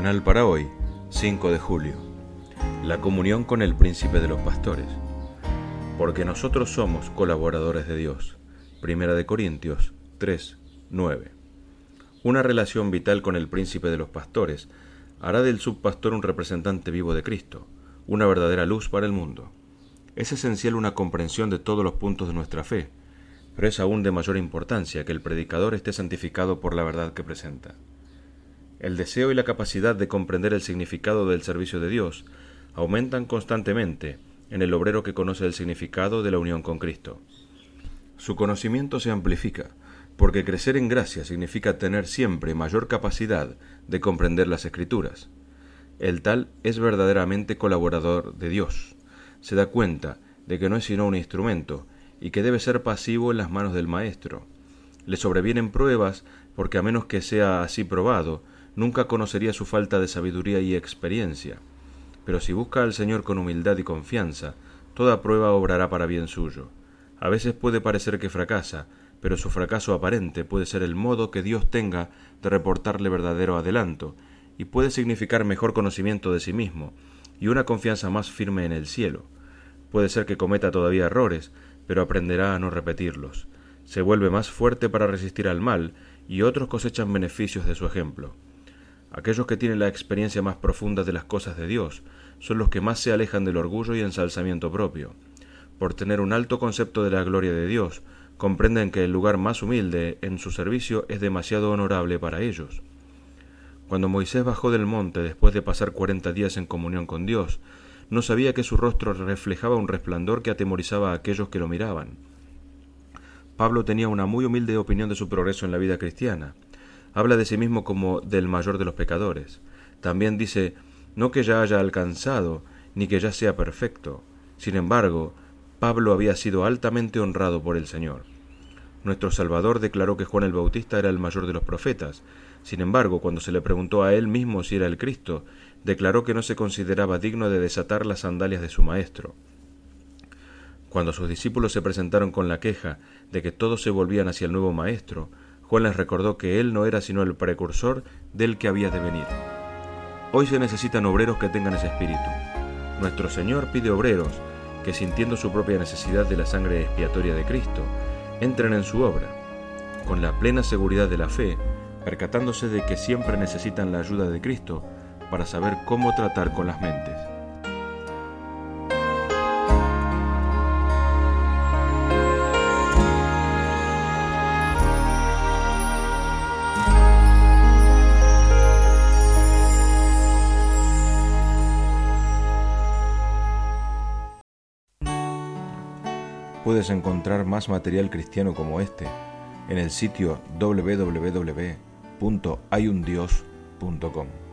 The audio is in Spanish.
Devocional para hoy, 5 de julio. La comunión con el Príncipe de los Pastores. Porque nosotros somos colaboradores de Dios. 1 Corintios 3, 9. Una relación vital con el Príncipe de los Pastores hará del subpastor un representante vivo de Cristo, una verdadera luz para el mundo. Es esencial una comprensión de todos los puntos de nuestra fe, pero es aún de mayor importancia que el predicador esté santificado por la verdad que presenta. El deseo y la capacidad de comprender el significado del servicio de Dios aumentan constantemente en el obrero que conoce el significado de la unión con Cristo. Su conocimiento se amplifica, porque crecer en gracia significa tener siempre mayor capacidad de comprender las Escrituras. El tal es verdaderamente colaborador de Dios. Se da cuenta de que no es sino un instrumento y que debe ser pasivo en las manos del Maestro. Le sobrevienen pruebas porque a menos que sea así probado, nunca conocería su falta de sabiduría y experiencia. Pero si busca al Señor con humildad y confianza, toda prueba obrará para bien suyo. A veces puede parecer que fracasa, pero su fracaso aparente puede ser el modo que Dios tenga de reportarle verdadero adelanto, y puede significar mejor conocimiento de sí mismo, y una confianza más firme en el cielo. Puede ser que cometa todavía errores, pero aprenderá a no repetirlos. Se vuelve más fuerte para resistir al mal, y otros cosechan beneficios de su ejemplo. Aquellos que tienen la experiencia más profunda de las cosas de Dios son los que más se alejan del orgullo y ensalzamiento propio. Por tener un alto concepto de la gloria de Dios, comprenden que el lugar más humilde en su servicio es demasiado honorable para ellos. Cuando Moisés bajó del monte después de pasar 40 días en comunión con Dios, no sabía que su rostro reflejaba un resplandor que atemorizaba a aquellos que lo miraban. Pablo tenía una muy humilde opinión de su progreso en la vida cristiana. Habla de sí mismo como del mayor de los pecadores. También dice, no que ya haya alcanzado, ni que ya sea perfecto. Sin embargo, Pablo había sido altamente honrado por el Señor. Nuestro Salvador declaró que Juan el Bautista era el mayor de los profetas. Sin embargo, cuando se le preguntó a él mismo si era el Cristo, declaró que no se consideraba digno de desatar las sandalias de su Maestro. Cuando sus discípulos se presentaron con la queja de que todos se volvían hacia el nuevo Maestro, Juan les recordó que él no era sino el precursor del que había de venir. Hoy se necesitan obreros que tengan ese espíritu. Nuestro Señor pide obreros que, sintiendo su propia necesidad de la sangre expiatoria de Cristo, entren en su obra, con la plena seguridad de la fe, percatándose de que siempre necesitan la ayuda de Cristo para saber cómo tratar con las mentes. Puedes encontrar más material cristiano como este en el sitio www.hayundios.com.